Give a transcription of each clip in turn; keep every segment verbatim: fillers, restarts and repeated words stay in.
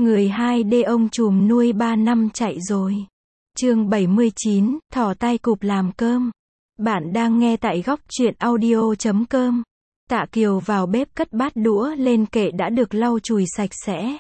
Người hai d ông trùm nuôi ba năm chạy rồi. Chương bảy mươi chín, thỏ tay cụp làm cơm. Bạn đang nghe tại góc truyện audio chấm com. Tạ Kiều vào bếp cất bát đũa lên kệ đã được lau chùi sạch sẽ.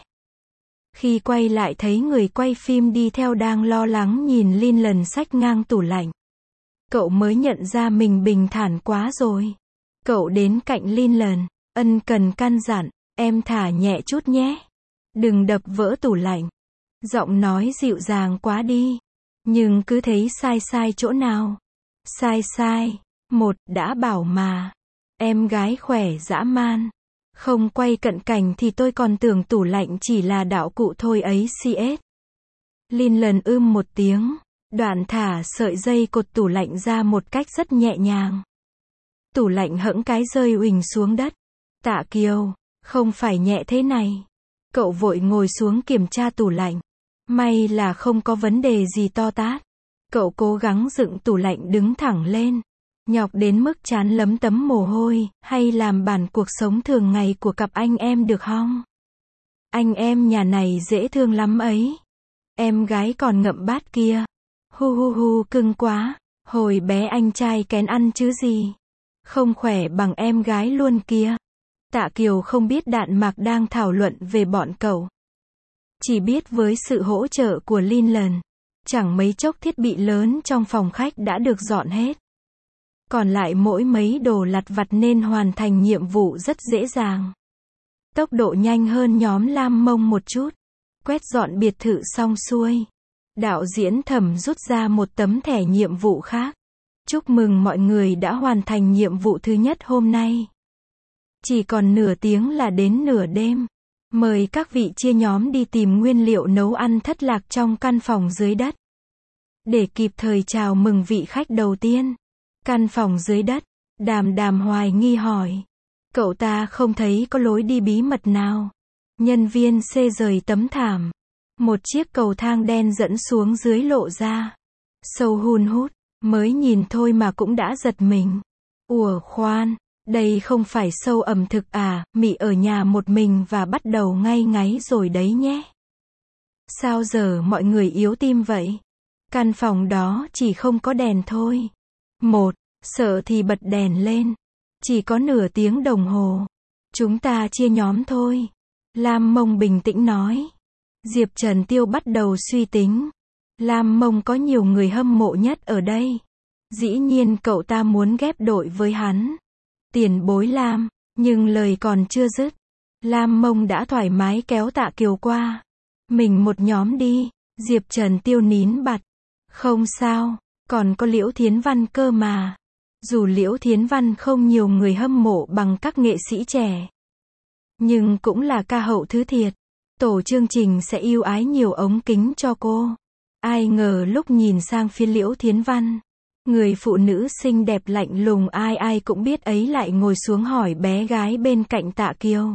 Khi quay lại thấy người quay phim đi theo đang lo lắng nhìn Linh lần xách ngang tủ lạnh. Cậu mới nhận ra mình bình thản quá rồi. Cậu đến cạnh Linh lần, ân cần căn dặn, em thả nhẹ chút nhé. Đừng đập vỡ tủ lạnh. Giọng nói dịu dàng quá đi. Nhưng cứ thấy sai sai chỗ nào. Sai sai. Một, đã bảo mà. Em gái khỏe dã man. Không quay cận cảnh thì tôi còn tưởng tủ lạnh chỉ là đạo cụ thôi ấy cs. Linh lần ưm một tiếng. Đoạn thả sợi dây cột tủ lạnh ra một cách rất nhẹ nhàng. Tủ lạnh hẫng cái rơi uỳnh xuống đất. Tạ Kiều, không phải nhẹ thế này. Cậu vội ngồi xuống kiểm tra tủ lạnh. May là không có vấn đề gì to tát. Cậu cố gắng dựng tủ lạnh đứng thẳng lên. Nhọc đến mức trán lấm tấm mồ hôi, hay làm bản cuộc sống thường ngày của cặp anh em được không? Anh em nhà này dễ thương lắm ấy. Em gái còn ngậm bát kia. Hu hu hu cưng quá. Hồi bé anh trai kén ăn chứ gì. Không khỏe bằng em gái luôn kia. Tạ Kiều không biết Đạn Mạc đang thảo luận về bọn cậu. Chỉ biết với sự hỗ trợ của Linh lần, chẳng mấy chốc thiết bị lớn trong phòng khách đã được dọn hết. Còn lại mỗi mấy đồ lặt vặt nên hoàn thành nhiệm vụ rất dễ dàng. Tốc độ nhanh hơn nhóm Lam Mông một chút. Quét dọn biệt thự xong xuôi. Đạo diễn Thẩm rút ra một tấm thẻ nhiệm vụ khác. Chúc mừng mọi người đã hoàn thành nhiệm vụ thứ nhất hôm nay. Chỉ còn nửa tiếng là đến nửa đêm. Mời các vị chia nhóm đi tìm nguyên liệu nấu ăn thất lạc trong căn phòng dưới đất. Để kịp thời chào mừng vị khách đầu tiên. Căn phòng dưới đất, Đàm Đàm hoài nghi hỏi. Cậu ta không thấy có lối đi bí mật nào. Nhân viên xê rời tấm thảm. Một chiếc cầu thang đen dẫn xuống dưới lộ ra. Sâu hun hút, mới nhìn thôi mà cũng đã giật mình. Ủa khoan. Đây không phải show ẩm thực à, Mị ở nhà một mình và bắt đầu ngay ngáy rồi đấy nhé. Sao giờ mọi người yếu tim vậy? Căn phòng đó chỉ không có đèn thôi. Một, sợ thì bật đèn lên. Chỉ có nửa tiếng đồng hồ. Chúng ta chia nhóm thôi. Lam Mông bình tĩnh nói. Diệp Trần Tiêu bắt đầu suy tính. Lam Mông có nhiều người hâm mộ nhất ở đây. Dĩ nhiên cậu ta muốn ghép đội với hắn. Tiền bối Lam, nhưng lời còn chưa dứt. Lam Mông đã thoải mái kéo Tạ Kiều qua. Mình một nhóm đi, Diệp Trần Tiêu nín bặt. Không sao, còn có Liễu Thiến Văn cơ mà. Dù Liễu Thiến Văn không nhiều người hâm mộ bằng các nghệ sĩ trẻ. Nhưng cũng là ca hậu thứ thiệt. Tổ chương trình sẽ ưu ái nhiều ống kính cho cô. Ai ngờ lúc nhìn sang phía Liễu Thiến Văn. Người phụ nữ xinh đẹp lạnh lùng ai ai cũng biết ấy lại ngồi xuống hỏi bé gái bên cạnh Tạ Kiều.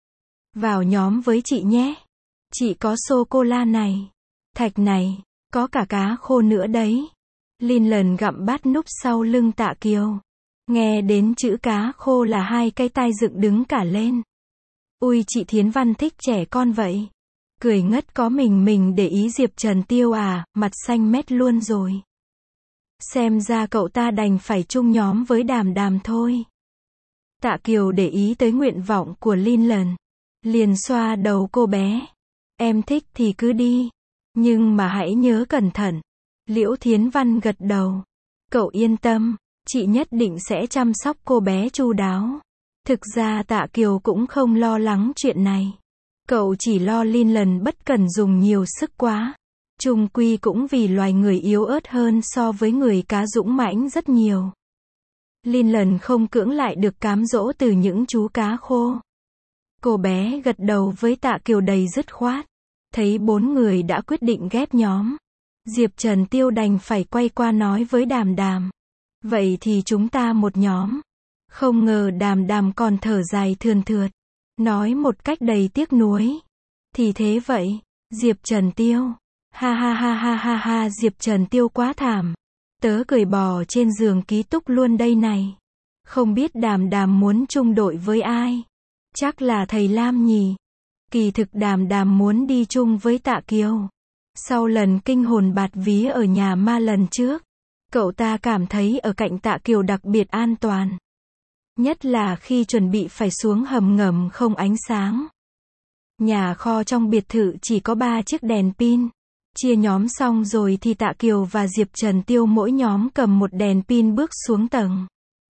Vào nhóm với chị nhé. Chị có sô-cô-la này. Thạch này. Có cả cá khô nữa đấy. Linh lần gặm bát núp sau lưng Tạ Kiều. Nghe đến chữ cá khô là hai cái tai dựng đứng cả lên. Ui chị Thiến Văn thích trẻ con vậy. Cười ngất có mình mình để ý Diệp Trần Tiêu à, mặt xanh mét luôn rồi. Xem ra cậu ta đành phải chung nhóm với Đàm Đàm thôi. Tạ Kiều để ý tới nguyện vọng của Linh lần. Liền xoa đầu cô bé. Em thích thì cứ đi. Nhưng mà hãy nhớ cẩn thận. Liễu Thiến Văn gật đầu. Cậu yên tâm. Chị nhất định sẽ chăm sóc cô bé chu đáo. Thực ra Tạ Kiều cũng không lo lắng chuyện này. Cậu chỉ lo Linh lần bất cần dùng nhiều sức quá. Chung quy cũng vì loài người yếu ớt hơn so với người cá dũng mãnh rất nhiều. Linh lần không cưỡng lại được cám dỗ từ những chú cá khô. Cô bé gật đầu với Tạ Kiều đầy dứt khoát. Thấy bốn người đã quyết định ghép nhóm. Diệp Trần Tiêu đành phải quay qua nói với Đàm Đàm. Vậy thì chúng ta một nhóm. Không ngờ Đàm Đàm còn thở dài thườn thượt. Nói một cách đầy tiếc nuối. Thì thế vậy, Diệp Trần Tiêu. Ha ha ha ha ha ha Diệp Trần Tiêu quá thảm. Tớ cười bò trên giường ký túc luôn đây này. Không biết Đàm Đàm muốn chung đội với ai. Chắc là thầy Lam nhỉ. Kỳ thực Đàm Đàm muốn đi chung với Tạ Kiều. Sau lần kinh hồn bạt vía ở nhà ma lần trước, cậu ta cảm thấy ở cạnh Tạ Kiều đặc biệt an toàn. Nhất là khi chuẩn bị phải xuống hầm ngầm không ánh sáng. Nhà kho trong biệt thự chỉ có ba chiếc đèn pin. Chia nhóm xong rồi thì Tạ Kiều và Diệp Trần Tiêu mỗi nhóm cầm một đèn pin bước xuống tầng.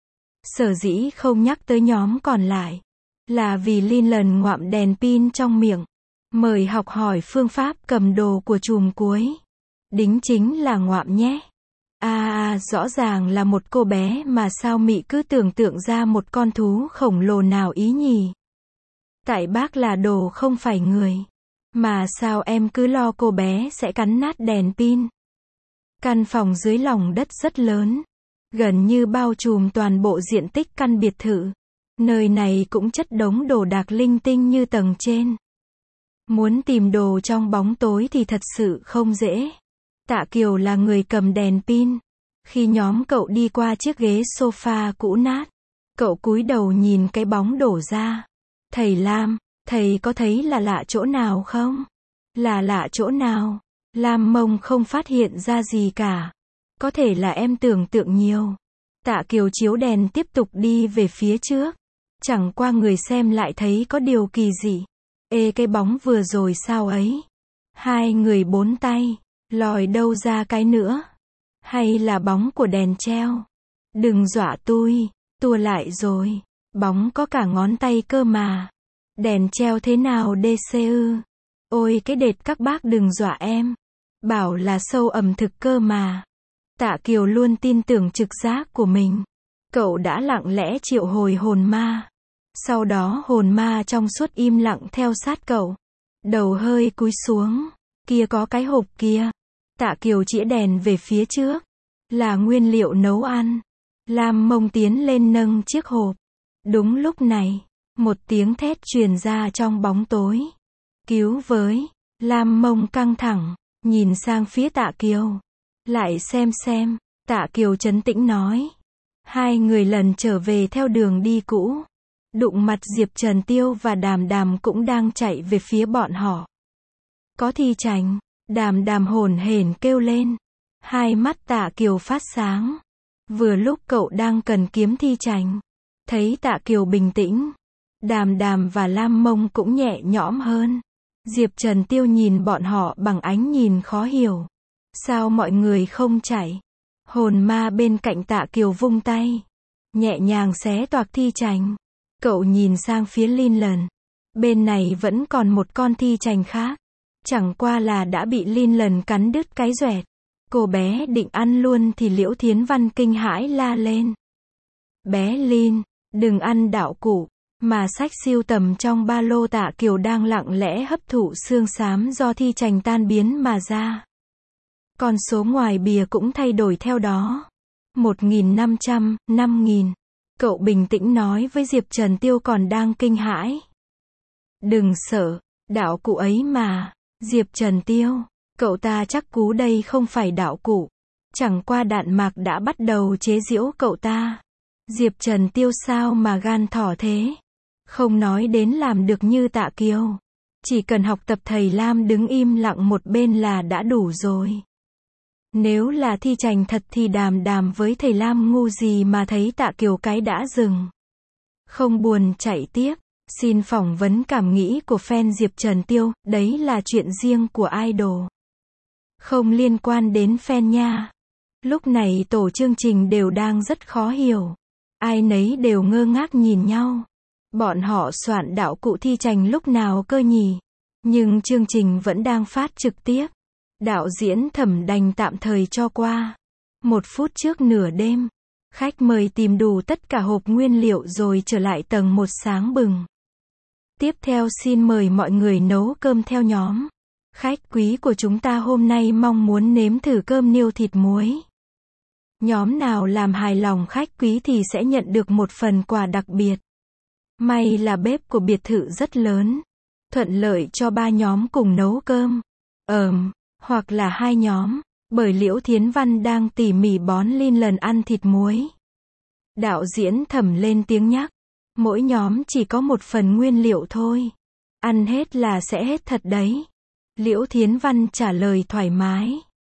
Sở dĩ không nhắc tới nhóm còn lại, là vì Linh lần ngoạm đèn pin trong miệng. Mời học hỏi phương pháp cầm đồ của chùm cuối. Đính chính là ngoạm nhé. À, à rõ ràng là một cô bé mà sao mị cứ tưởng tượng ra một con thú khổng lồ nào ý nhỉ. Tại bác là đồ không phải người. Mà sao em cứ lo cô bé sẽ cắn nát đèn pin. Căn phòng dưới lòng đất rất lớn. Gần như bao trùm toàn bộ diện tích căn biệt thự. Nơi này cũng chất đống đồ đạc linh tinh như tầng trên. Muốn tìm đồ trong bóng tối thì thật sự không dễ. Tạ Kiều là người cầm đèn pin. Khi nhóm cậu đi qua chiếc ghế sofa cũ nát, cậu cúi đầu nhìn cái bóng đổ ra. Thầy Lam, thầy có thấy là lạ chỗ nào không? Là lạ chỗ nào? Lam Mông không phát hiện ra gì cả. Có thể là em tưởng tượng nhiều. Tạ Kiều chiếu đèn tiếp tục đi về phía trước. Chẳng qua người xem lại thấy có điều kỳ dị. Ê cái bóng vừa rồi sao ấy? Hai người bốn tay, lòi đâu ra cái nữa? Hay là bóng của đèn treo? Đừng dọa tôi, tua lại rồi. Bóng có cả ngón tay cơ mà. Đèn treo thế nào đê xê ư? Ôi cái đệt các bác đừng dọa em. Bảo là sâu ẩm thực cơ mà. Tạ Kiều luôn tin tưởng trực giác của mình. Cậu đã lặng lẽ triệu hồi hồn ma. Sau đó hồn ma trong suốt im lặng theo sát cậu. Đầu hơi cúi xuống. Kia có cái hộp kia. Tạ Kiều chĩa đèn về phía trước. Là nguyên liệu nấu ăn. Lam Mông tiến lên nâng chiếc hộp. Đúng lúc này, một tiếng thét truyền ra trong bóng tối. Cứu với. Lam Mông căng thẳng, nhìn sang phía Tạ Kiều. Lại xem xem, Tạ Kiều trấn tĩnh nói. Hai người lần trở về theo đường đi cũ. Đụng mặt Diệp Trần Tiêu và Đàm Đàm cũng đang chạy về phía bọn họ. Có thi chành, Đàm Đàm hồn hển kêu lên. Hai mắt Tạ Kiều phát sáng. Vừa lúc cậu đang cần kiếm thi chành. Thấy Tạ Kiều bình tĩnh. Đàm Đàm và Lam Mông cũng nhẹ nhõm hơn. Diệp Trần Tiêu nhìn bọn họ bằng ánh nhìn khó hiểu. Sao mọi người không chạy? Hồn ma bên cạnh Tạ Kiều vung tay. Nhẹ nhàng xé toạc thi chành. Cậu nhìn sang phía Linh lần. Bên này vẫn còn một con thi chành khác. Chẳng qua là đã bị Linh lần cắn đứt cái doẹt. Cô bé định ăn luôn thì Liễu Thiến Văn kinh hãi la lên. Bé Linh, đừng ăn đạo cụ. Mà sách siêu tầm trong ba lô Tạ Kiều đang lặng lẽ hấp thụ xương xám do thi chành tan biến mà ra. Con số ngoài bìa cũng thay đổi theo đó. một nghìn năm trăm, năm nghìn. Cậu bình tĩnh nói với Diệp Trần Tiêu còn đang kinh hãi. Đừng sợ, đạo cụ ấy mà. Diệp Trần Tiêu, cậu ta chắc cú đây không phải đạo cụ. Chẳng qua đạn mạc đã bắt đầu chế giễu cậu ta. Diệp Trần Tiêu sao mà gan thỏ thế? Không nói đến làm được như Tạ Kiều. Chỉ cần học tập thầy Lam đứng im lặng một bên là đã đủ rồi. Nếu là thi chành thật thì Đàm Đàm với thầy Lam ngu gì mà thấy Tạ Kiều cái đã dừng. Không buồn chạy tiếp. Xin phỏng vấn cảm nghĩ của fan Diệp Trần Tiêu, đấy là chuyện riêng của idol. Không liên quan đến fan nha. Lúc này tổ chương trình đều đang rất khó hiểu. Ai nấy đều ngơ ngác nhìn nhau. Bọn họ soạn đạo cụ thi chành lúc nào cơ nhỉ? Nhưng chương trình vẫn đang phát trực tiếp. Đạo diễn Thẩm đành tạm thời cho qua. Một phút trước nửa đêm, khách mời tìm đủ tất cả hộp nguyên liệu rồi trở lại tầng một sáng bừng. Tiếp theo xin mời mọi người nấu cơm theo nhóm. Khách quý của chúng ta hôm nay mong muốn nếm thử cơm niêu thịt muối. Nhóm nào làm hài lòng khách quý thì sẽ nhận được một phần quà đặc biệt. May là bếp của biệt thự rất lớn. Thuận lợi cho ba nhóm cùng nấu cơm. Ờm, hoặc là hai nhóm. Bởi Liễu Thiến Văn đang tỉ mỉ bón Linh lần ăn thịt muối. Đạo diễn Thẩm lên tiếng nhắc. Mỗi nhóm chỉ có một phần nguyên liệu thôi. Ăn hết là sẽ hết thật đấy. Liễu Thiến Văn trả lời thoải mái.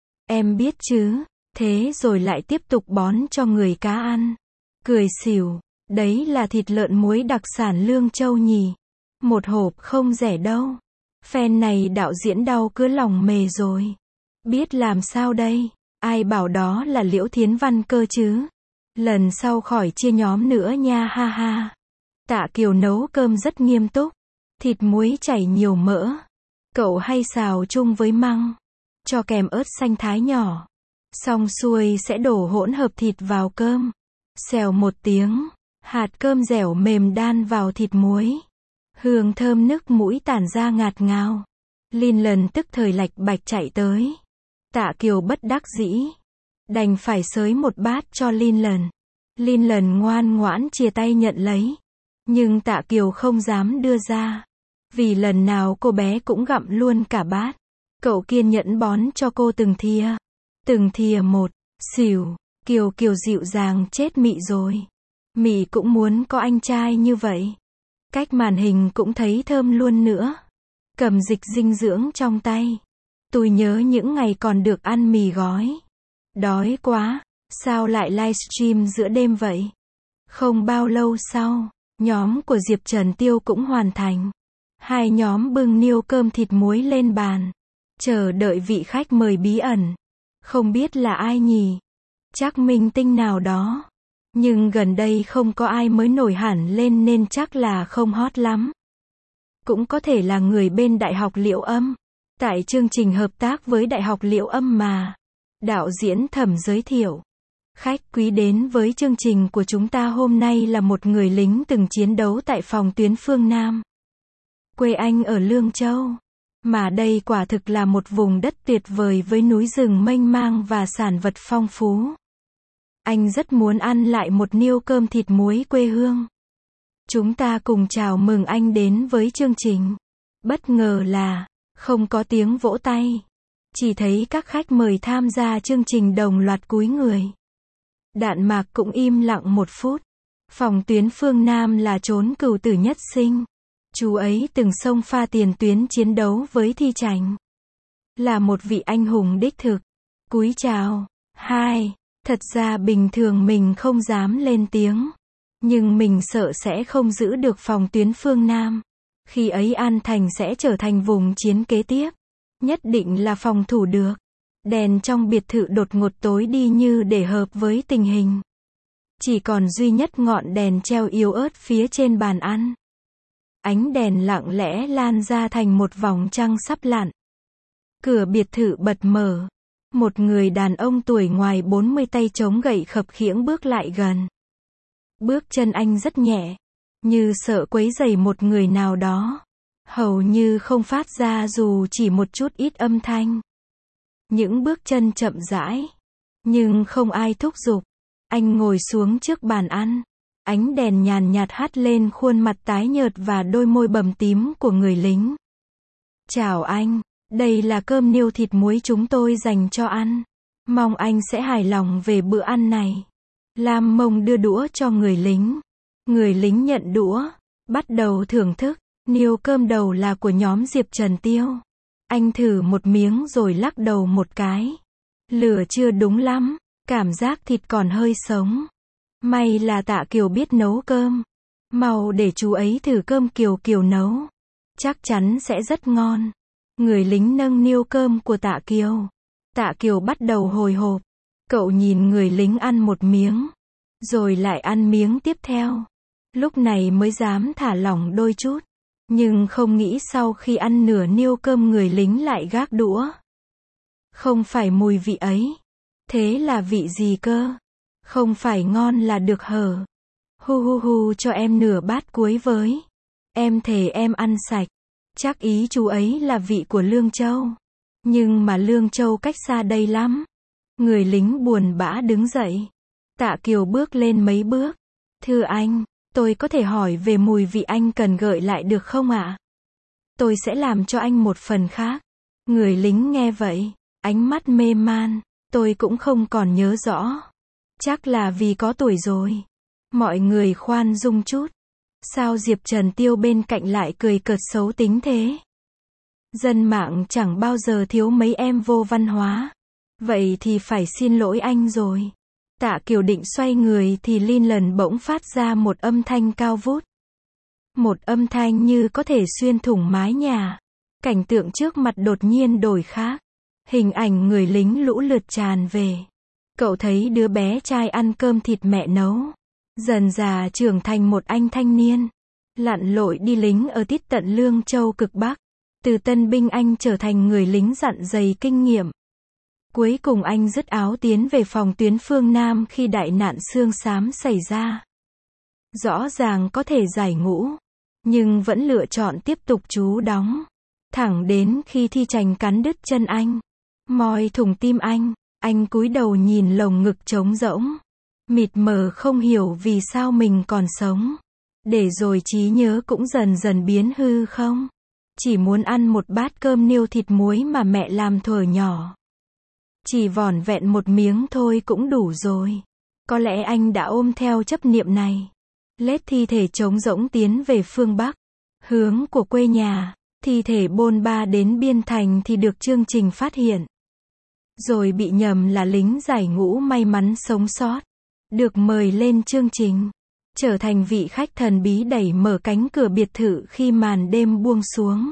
Em biết chứ, thế rồi lại tiếp tục bón cho người cá ăn. Cười xỉu, đấy là thịt lợn muối đặc sản Lương Châu nhỉ. Một hộp không rẻ đâu. Phen này đạo diễn đau cứ lòng mề rồi. Biết làm sao đây, ai bảo đó là Liễu Thiến Văn cơ chứ. Lần sau khỏi chia nhóm nữa nha ha ha. Tạ Kiều nấu cơm rất nghiêm túc. Thịt muối chảy nhiều mỡ. Cậu hay xào chung với măng. Cho kèm ớt xanh thái nhỏ. Xong xuôi sẽ đổ hỗn hợp thịt vào cơm. Xèo một tiếng. Hạt cơm dẻo mềm đan vào thịt muối. Hương thơm nức mũi tản ra ngạt ngào. Linh lần tức thời lạch bạch chạy tới. Tạ Kiều bất đắc dĩ. Đành phải xới một bát cho Linh lần. Linh lần ngoan ngoãn chia tay nhận lấy. Nhưng Tạ Kiều không dám đưa ra. Vì lần nào cô bé cũng gặm luôn cả bát. Cậu kiên nhẫn bón cho cô từng thìa. Từng thìa một. Xỉu. Kiều Kiều dịu dàng chết mị rồi. Mị cũng muốn có anh trai như vậy. Cách màn hình cũng thấy thơm luôn nữa. Cầm dịch dinh dưỡng trong tay. Tôi nhớ những ngày còn được ăn mì gói. Đói quá. Sao lại livestream giữa đêm vậy? Không bao lâu sau, nhóm của Diệp Trần Tiêu cũng hoàn thành. Hai nhóm bưng niêu cơm thịt muối lên bàn. Chờ đợi vị khách mời bí ẩn. Không biết là ai nhỉ? Chắc minh tinh nào đó. Nhưng gần đây không có ai mới nổi hẳn lên nên chắc là không hot lắm. Cũng có thể là người bên Đại học Liễu Âm. Tại chương trình hợp tác với Đại học Liễu Âm mà. Đạo diễn Thẩm giới thiệu. Khách quý đến với chương trình của chúng ta hôm nay là một người lính từng chiến đấu tại phòng tuyến phương Nam. Quê anh ở Lương Châu. Mà đây quả thực là một vùng đất tuyệt vời với núi rừng mênh mang và sản vật phong phú. Anh rất muốn ăn lại một niêu cơm thịt muối quê hương. Chúng ta cùng chào mừng anh đến với chương trình. Bất ngờ là, không có tiếng vỗ tay. Chỉ thấy các khách mời tham gia chương trình đồng loạt cúi người. Đạn mạc cũng im lặng một phút. Phòng tuyến phương Nam là chốn cửu tử nhất sinh. Chú ấy từng xông pha tiền tuyến chiến đấu với Thi Chánh. Là một vị anh hùng đích thực. Cúi chào. Hai. Thật ra bình thường mình không dám lên tiếng. Nhưng mình sợ sẽ không giữ được phòng tuyến phương Nam. Khi ấy An Thành sẽ trở thành vùng chiến kế tiếp. Nhất định là phòng thủ được. Đèn trong biệt thự đột ngột tối đi như để hợp với tình hình. Chỉ còn duy nhất ngọn đèn treo yếu ớt phía trên bàn ăn. Ánh đèn lặng lẽ lan ra thành một vòng trăng sắp lặn. Cửa biệt thự bật mở. Một người đàn ông tuổi ngoài bốn mươi tay chống gậy khập khiễng bước lại gần. Bước chân anh rất nhẹ. Như sợ quấy rầy một người nào đó. Hầu như không phát ra dù chỉ một chút ít âm thanh. Những bước chân chậm rãi. Nhưng không ai thúc giục. Anh ngồi xuống trước bàn ăn. Ánh đèn nhàn nhạt hắt lên khuôn mặt tái nhợt và đôi môi bầm tím của người lính. Chào anh, đây là cơm niêu thịt muối chúng tôi dành cho ăn. Mong anh sẽ hài lòng về bữa ăn này. Lam Mông đưa đũa cho người lính. Người lính nhận đũa, bắt đầu thưởng thức. Niêu cơm đầu là của nhóm Diệp Trần Tiêu. Anh thử một miếng rồi lắc đầu một cái. Lửa chưa đúng lắm, cảm giác thịt còn hơi sống. May là Tạ Kiều biết nấu cơm. Mau để chú ấy thử cơm Kiều Kiều nấu. Chắc chắn sẽ rất ngon. Người lính nâng niêu cơm của Tạ Kiều. Tạ Kiều bắt đầu hồi hộp. Cậu nhìn người lính ăn một miếng. Rồi lại ăn miếng tiếp theo. Lúc này mới dám thả lỏng đôi chút. Nhưng không nghĩ sau khi ăn nửa niêu cơm người lính lại gác đũa. Không phải mùi vị ấy. Thế là vị gì cơ? Không phải ngon là được hở. Hu hu hu cho em nửa bát cuối với. Em thề em ăn sạch. Chắc ý chú ấy là vị của Lương Châu. Nhưng mà Lương Châu cách xa đây lắm. Người lính buồn bã đứng dậy. Tạ Kiều bước lên mấy bước. Thưa anh, tôi có thể hỏi về mùi vị anh cần gợi lại được không ạ? Tôi sẽ làm cho anh một phần khác. Người lính nghe vậy, ánh mắt mê man. Tôi cũng không còn nhớ rõ. Chắc là vì có tuổi rồi. Mọi người khoan dung chút. Sao Diệp Trần Tiêu bên cạnh lại cười cợt xấu tính thế? Dân mạng chẳng bao giờ thiếu mấy em vô văn hóa. Vậy thì phải xin lỗi anh rồi. Tạ Kiều định xoay người thì Linh lần bỗng phát ra một âm thanh cao vút. Một âm thanh như có thể xuyên thủng mái nhà. Cảnh tượng trước mặt đột nhiên đổi khác. Hình ảnh người lính lũ lượt tràn về. Cậu thấy đứa bé trai ăn cơm thịt mẹ nấu. Dần dà trưởng thành một anh thanh niên. Lặn lội đi lính ở tít tận Lương Châu cực Bắc. Từ tân binh anh trở thành người lính dặn dày kinh nghiệm. Cuối cùng anh dứt áo tiến về phòng tuyến phương Nam khi đại nạn xương xám xảy ra. Rõ ràng có thể giải ngũ, nhưng vẫn lựa chọn tiếp tục trú đóng. Thẳng đến khi thi trành cắn đứt chân anh, moi thủng tim anh, anh cúi đầu nhìn lồng ngực trống rỗng. Mịt mờ không hiểu vì sao mình còn sống. Để rồi trí nhớ cũng dần dần biến hư không. Chỉ muốn ăn một bát cơm niêu thịt muối mà mẹ làm thuở nhỏ. Chỉ vỏn vẹn một miếng thôi cũng đủ rồi. Có lẽ anh đã ôm theo chấp niệm này. Lết thi thể trống rỗng tiến về phương Bắc. Hướng của quê nhà. Thi thể bôn ba đến biên thành thì được chương trình phát hiện. Rồi bị nhầm là lính giải ngũ may mắn sống sót. Được mời lên chương trình. Trở thành vị khách thần bí đẩy mở cánh cửa biệt thự khi màn đêm buông xuống.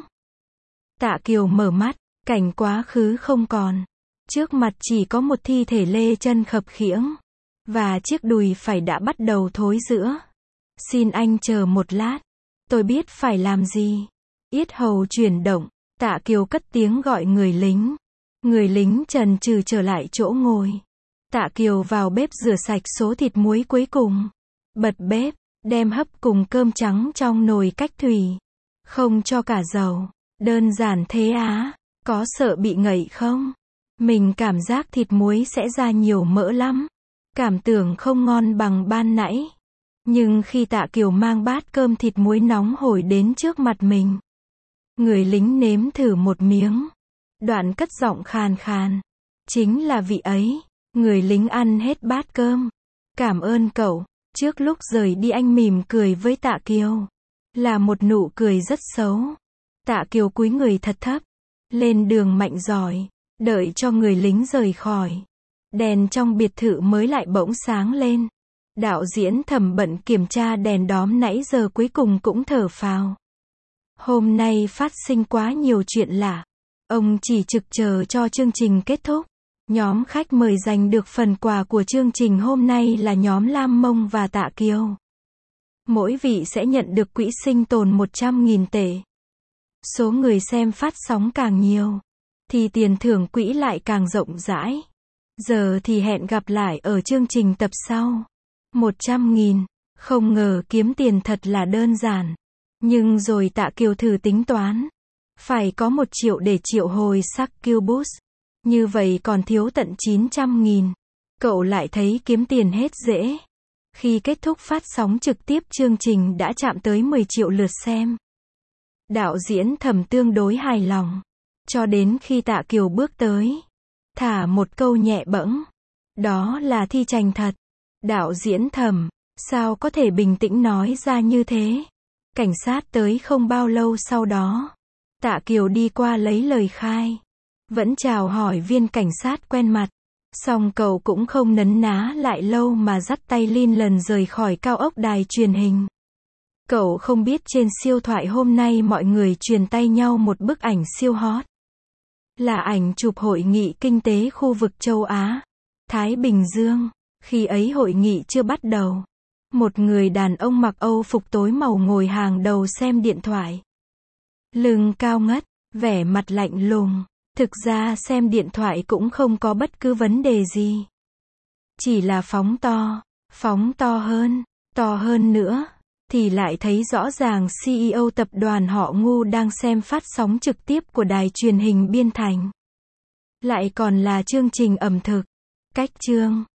Tạ Kiều mở mắt, cảnh quá khứ không còn. Trước mặt chỉ có một thi thể lê chân khập khiễng. Và chiếc đùi phải đã bắt đầu thối rữa. Xin anh chờ một lát. Tôi biết phải làm gì. Yết hầu chuyển động, Tạ Kiều cất tiếng gọi người lính. Người lính chần chừ trở lại chỗ ngồi. Tạ Kiều vào bếp rửa sạch số thịt muối cuối cùng. Bật bếp, đem hấp cùng cơm trắng trong nồi cách thủy. Không cho cả dầu. Đơn giản thế á, có sợ bị ngậy không? Mình cảm giác thịt muối sẽ ra nhiều mỡ lắm. Cảm tưởng không ngon bằng ban nãy. Nhưng khi Tạ Kiều mang bát cơm thịt muối nóng hổi đến trước mặt mình. Người lính nếm thử một miếng. Đoạn cất giọng khàn khàn. Chính là vị ấy. Người lính ăn hết bát cơm. Cảm ơn cậu. Trước lúc rời đi anh mỉm cười với Tạ Kiều. Là một nụ cười rất xấu. Tạ Kiều cúi người thật thấp. Lên đường mạnh giỏi. Đợi cho người lính rời khỏi. Đèn trong biệt thự mới lại bỗng sáng lên. Đạo diễn Thẩm bận kiểm tra đèn đóm nãy giờ cuối cùng cũng thở phào. Hôm nay phát sinh quá nhiều chuyện lạ. Ông chỉ trực chờ cho chương trình kết thúc. Nhóm khách mời giành được phần quà của chương trình hôm nay là nhóm Lam Mông và Tạ Kiều. Mỗi vị sẽ nhận được quỹ sinh tồn một trăm nghìn tệ. Số người xem phát sóng càng nhiều, thì tiền thưởng quỹ lại càng rộng rãi. Giờ thì hẹn gặp lại ở chương trình tập sau. một trăm nghìn. Không ngờ kiếm tiền thật là đơn giản. Nhưng rồi Tạ Kiều thử tính toán. Phải có một triệu để triệu hồi Succubus. Như vậy còn thiếu tận chín trăm nghìn. Cậu lại thấy kiếm tiền hết dễ. Khi kết thúc phát sóng trực tiếp chương trình đã chạm tới mười triệu lượt xem. Đạo diễn Thẩm tương đối hài lòng. Cho đến khi Tạ Kiều bước tới. Thả một câu nhẹ bẫng. Đó là thi trành thật. Đạo diễn Thẩm, sao có thể bình tĩnh nói ra như thế? Cảnh sát tới không bao lâu sau đó. Tạ Kiều đi qua lấy lời khai. Vẫn chào hỏi viên cảnh sát quen mặt. Xong cậu cũng không nấn ná lại lâu mà dắt tay Linh lần rời khỏi cao ốc đài truyền hình. Cậu không biết trên siêu thoại hôm nay mọi người truyền tay nhau một bức ảnh siêu hot. Là ảnh chụp hội nghị kinh tế khu vực châu Á, Thái Bình Dương. Khi ấy hội nghị chưa bắt đầu. Một người đàn ông mặc Âu phục tối màu ngồi hàng đầu xem điện thoại. Lưng cao ngất, vẻ mặt lạnh lùng. Thực ra xem điện thoại cũng không có bất cứ vấn đề gì. Chỉ là phóng to, phóng to hơn, to hơn nữa, thì lại thấy rõ ràng xê e ô tập đoàn họ Ngu đang xem phát sóng trực tiếp của đài truyền hình Biên Thành. Lại còn là chương trình ẩm thực. Cách chương